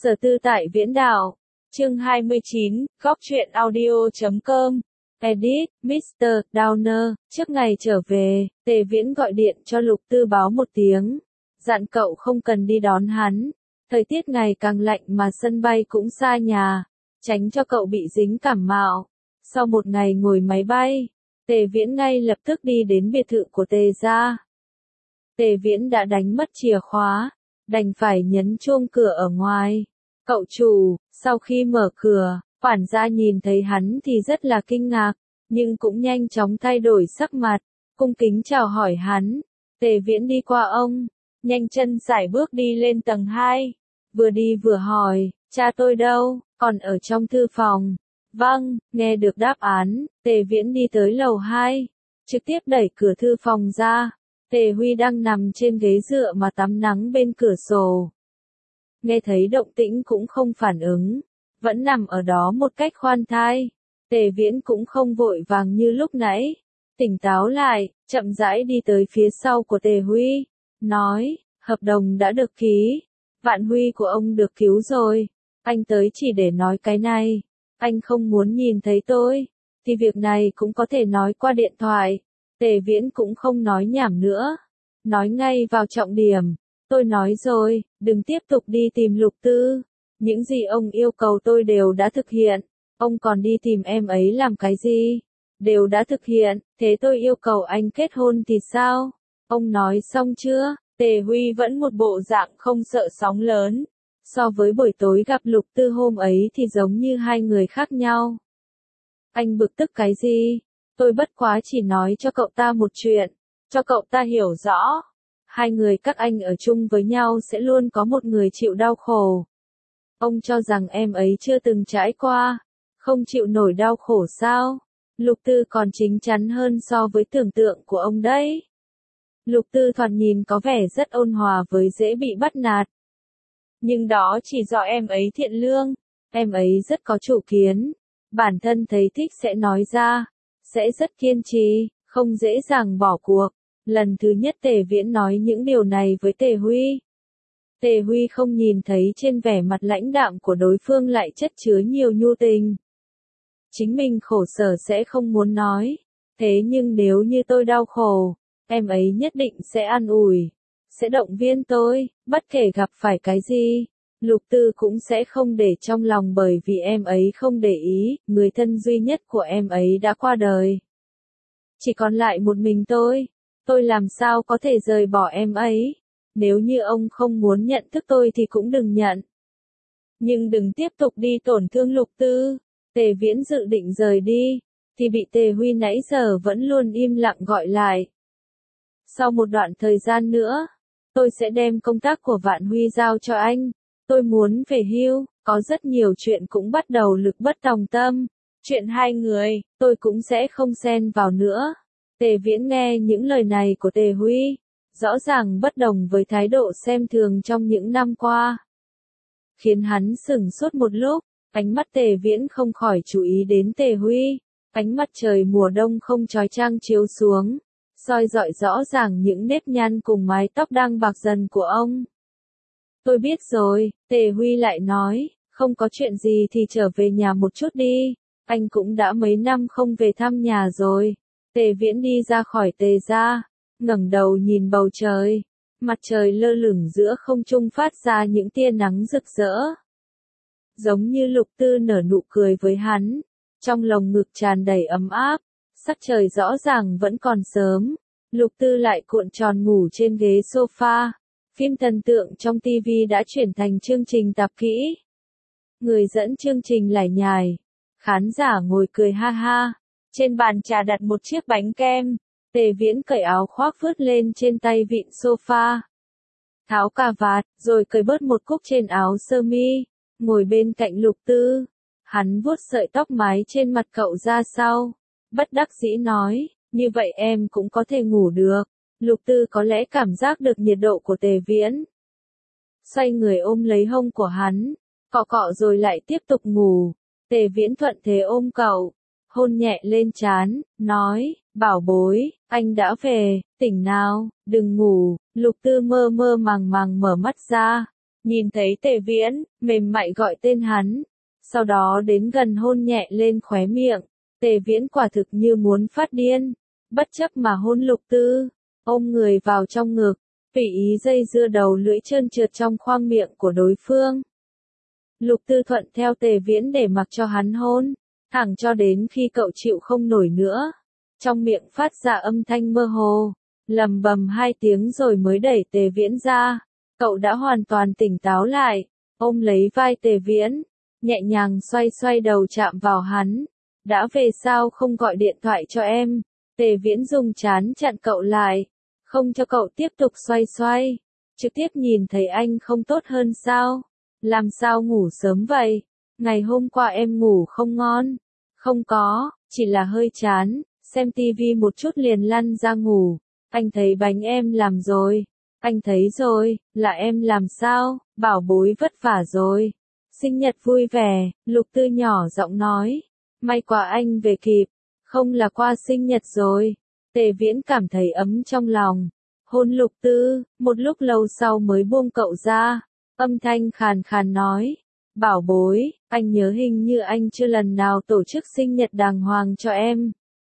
Sở Tư tại Viễn Đảo. Chương 29, góc truyện audio.com. Edit, Mr. Downer. Trước ngày trở về, Tề Viễn gọi điện cho Lục Tư báo một tiếng, dặn cậu không cần đi đón hắn. Thời tiết ngày càng lạnh mà sân bay cũng xa nhà, tránh cho cậu bị dính cảm mạo. Sau một ngày ngồi máy bay, Tề Viễn ngay lập tức đi đến biệt thự của Tề gia. Tề Viễn đã đánh mất chìa khóa, đành phải nhấn chuông cửa ở ngoài. Cậu chủ, sau khi mở cửa, quản gia nhìn thấy hắn thì rất là kinh ngạc, nhưng cũng nhanh chóng thay đổi sắc mặt, cung kính chào hỏi hắn. Tề Viễn đi qua ông, nhanh chân sải bước đi lên tầng 2, vừa đi vừa hỏi, cha tôi đâu, còn ở trong thư phòng. Vâng, nghe được đáp án, Tề Viễn đi tới lầu 2, trực tiếp đẩy cửa thư phòng ra. Tề Huy đang nằm trên ghế dựa mà tắm nắng bên cửa sổ. Nghe thấy động tĩnh cũng không phản ứng, vẫn nằm ở đó một cách khoan thai. Tề Viễn cũng không vội vàng như lúc nãy, tỉnh táo lại, chậm rãi đi tới phía sau của Tề Huy, nói, hợp đồng đã được ký, Vạn Huy của ông được cứu rồi, anh tới chỉ để nói cái này, anh không muốn nhìn thấy tôi, thì việc này cũng có thể nói qua điện thoại. Tề Viễn cũng không nói nhảm nữa, nói ngay vào trọng điểm. Tôi nói rồi, đừng tiếp tục đi tìm Lục Tư. Những gì ông yêu cầu tôi đều đã thực hiện. Ông còn đi tìm em ấy làm cái gì? Đều đã thực hiện, thế tôi yêu cầu anh kết hôn thì sao? Ông nói xong chưa? Tề Huy vẫn một bộ dạng không sợ sóng lớn. So với buổi tối gặp Lục Tư hôm ấy thì giống như hai người khác nhau. Anh bực tức cái gì? Tôi bất quá chỉ nói cho cậu ta một chuyện, cho cậu ta hiểu rõ. Hai người các anh ở chung với nhau sẽ luôn có một người chịu đau khổ. Ông cho rằng em ấy chưa từng trải qua, không chịu nổi đau khổ sao? Lục Tư còn chín chắn hơn so với tưởng tượng của ông đấy. Lục Tư thoạt nhìn có vẻ rất ôn hòa với dễ bị bắt nạt. Nhưng đó chỉ do em ấy thiện lương, em ấy rất có chủ kiến, bản thân thấy thích sẽ nói ra, sẽ rất kiên trì, không dễ dàng bỏ cuộc. Lần thứ nhất Tề Viễn nói những điều này với Tề Huy. Tề Huy không nhìn thấy trên vẻ mặt lãnh đạm của đối phương lại chất chứa nhiều nhu tình. Chính mình khổ sở sẽ không muốn nói, thế nhưng nếu như tôi đau khổ, em ấy nhất định sẽ an ủi, sẽ động viên tôi, bất kể gặp phải cái gì. Lục Tư cũng sẽ không để trong lòng bởi vì em ấy không để ý, người thân duy nhất của em ấy đã qua đời. Chỉ còn lại một mình tôi làm sao có thể rời bỏ em ấy, nếu như ông không muốn nhận thức tôi thì cũng đừng nhận. Nhưng đừng tiếp tục đi tổn thương Lục Tư. Tề Viễn dự định rời đi, thì bị Tề Huy nãy giờ vẫn luôn im lặng gọi lại. Sau một đoạn thời gian nữa, tôi sẽ đem công tác của Vạn Huy giao cho anh. Tôi muốn về hưu, có rất nhiều chuyện cũng bắt đầu lực bất tòng tâm. Chuyện hai người, tôi cũng sẽ không xen vào nữa. Tề Viễn nghe những lời này của Tề Huy, rõ ràng bất đồng với thái độ xem thường trong những năm qua. Khiến hắn sửng sốt một lúc, ánh mắt Tề Viễn không khỏi chú ý đến Tề Huy. Ánh mặt trời mùa đông không chói chang chiếu xuống, soi rọi rõ ràng những nếp nhăn cùng mái tóc đang bạc dần của ông. Tôi biết rồi, Tề Huy lại nói, không có chuyện gì thì trở về nhà một chút đi, anh cũng đã mấy năm không về thăm nhà rồi. Tề Viễn đi ra khỏi Tề gia, ngẩng đầu nhìn bầu trời, mặt trời lơ lửng giữa không trung phát ra những tia nắng rực rỡ. Giống như Lục Tư nở nụ cười với hắn, trong lồng ngực tràn đầy ấm áp, sắc trời rõ ràng vẫn còn sớm, Lục Tư lại cuộn tròn ngủ trên ghế sofa. Phim thần tượng trong TV đã chuyển thành chương trình tạp kỹ. Người dẫn chương trình lải nhải, khán giả ngồi cười ha ha. Trên bàn trà đặt một chiếc bánh kem. Tề Viễn cởi áo khoác vứt lên trên tay vịn sofa, tháo cà vạt, rồi cởi bớt một cúc trên áo sơ mi, ngồi bên cạnh Lục Tư. Hắn vuốt sợi tóc mái trên mặt cậu ra sau, bất đắc dĩ nói, như vậy em cũng có thể ngủ được. Lục Tư có lẽ cảm giác được nhiệt độ của Tề Viễn, xoay người ôm lấy hông của hắn, cọ cọ rồi lại tiếp tục ngủ. Tề Viễn thuận thế ôm cậu, hôn nhẹ lên trán, nói, bảo bối, anh đã về, tỉnh nào, đừng ngủ. Lục Tư mơ mơ màng màng mở mắt ra, Nhìn thấy Tề Viễn, mềm mại gọi tên hắn. Sau đó đến gần hôn nhẹ lên khóe miệng. Tề Viễn quả thực như muốn phát điên. Bất chấp mà hôn Lục Tư. Ôm người vào trong ngực. Tùy ý dây dưa đầu lưỡi trơn trượt trong khoang miệng của đối phương. Lục Tư thuận theo Tề Viễn để mặc cho hắn hôn. Thẳng cho đến khi cậu chịu không nổi nữa. Trong miệng phát ra âm thanh mơ hồ. Lầm bầm 2 tiếng rồi mới đẩy Tề Viễn ra. Cậu đã hoàn toàn tỉnh táo lại. Ôm lấy vai Tề Viễn. Nhẹ nhàng xoay xoay đầu chạm vào hắn. Đã về sao không gọi điện thoại cho em? Tề Viễn dùng trán chặn cậu lại. Không cho cậu tiếp tục xoay xoay. Trực tiếp nhìn thấy anh không tốt hơn sao? Làm sao ngủ sớm vậy? Ngày hôm qua em ngủ không ngon. Không có, chỉ là hơi chán. Xem tivi một chút liền lăn ra ngủ. Anh thấy bánh em làm rồi. Anh thấy rồi, là em làm sao? Bảo bối vất vả rồi. Sinh nhật vui vẻ, Lục Tư nhỏ giọng nói. May quá anh về kịp. Không là qua sinh nhật rồi. Tề Viễn cảm thấy ấm trong lòng. Hôn Lục Tư, một lúc lâu sau mới buông cậu ra. Âm thanh khàn khàn nói. Bảo bối, anh nhớ hình như anh chưa lần nào tổ chức sinh nhật đàng hoàng cho em.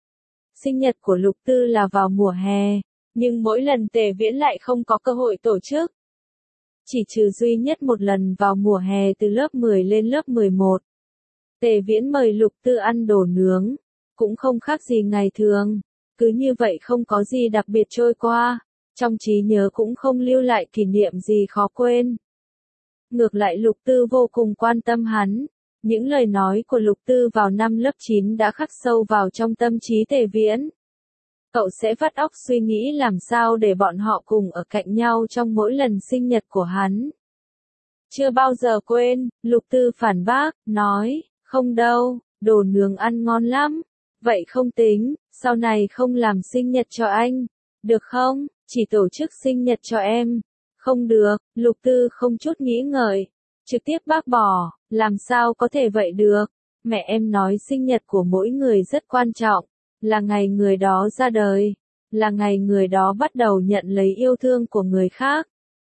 Sinh nhật của Lục Tư là vào mùa hè, nhưng mỗi lần Tề Viễn lại không có cơ hội tổ chức. Chỉ trừ duy nhất một lần vào mùa hè từ lớp 10 lên lớp 11. Tề Viễn mời Lục Tư ăn đồ nướng, cũng không khác gì ngày thường, cứ như vậy không có gì đặc biệt trôi qua, trong trí nhớ cũng không lưu lại kỷ niệm gì khó quên. Ngược lại Lục Tư vô cùng quan tâm hắn, những lời nói của Lục Tư vào năm lớp 9 đã khắc sâu vào trong tâm trí Tề Viễn. Cậu sẽ vắt óc suy nghĩ làm sao để bọn họ cùng ở cạnh nhau trong mỗi lần sinh nhật của hắn. Chưa bao giờ quên, Lục Tư phản bác, nói, không đâu, đồ nướng ăn ngon lắm. Vậy không tính, sau này không làm sinh nhật cho anh. Được không, chỉ tổ chức sinh nhật cho em. Không được, Lục Tư không chút nghĩ ngợi. Trực tiếp bác bỏ, làm sao có thể vậy được. Mẹ em nói sinh nhật của mỗi người rất quan trọng. Là ngày người đó ra đời. Là ngày người đó bắt đầu nhận lấy yêu thương của người khác.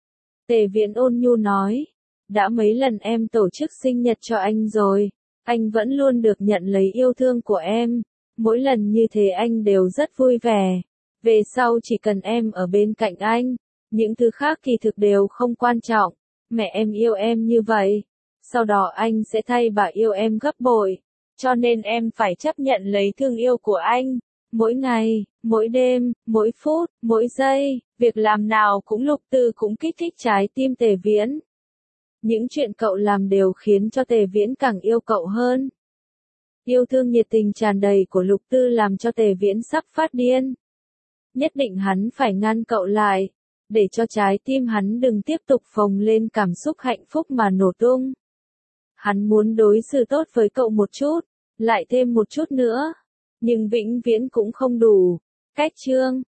Tề Viễn ôn nhu nói. Đã mấy lần em tổ chức sinh nhật cho anh rồi. Anh vẫn luôn được nhận lấy yêu thương của em. Mỗi lần như thế anh đều rất vui vẻ. Về sau chỉ cần em ở bên cạnh anh. Những thứ khác kỳ thực đều không quan trọng. Mẹ em yêu em như vậy. Sau đó anh sẽ thay bà yêu em gấp bội. Cho nên em phải chấp nhận lấy thương yêu của anh. Mỗi ngày, mỗi đêm, mỗi phút, mỗi giây, việc làm nào cũng Lục Tư cũng kích thích trái tim Tề Viễn. Những chuyện cậu làm đều khiến cho Tề Viễn càng yêu cậu hơn. Yêu thương nhiệt tình tràn đầy của Lục Tư làm cho Tề Viễn sắp phát điên. Nhất định hắn phải ngăn cậu lại, để cho trái tim hắn đừng tiếp tục phồng lên cảm xúc hạnh phúc mà nổ tung. Hắn muốn đối xử tốt với cậu một chút, lại thêm một chút nữa, nhưng vĩnh viễn cũng không đủ. Cách chương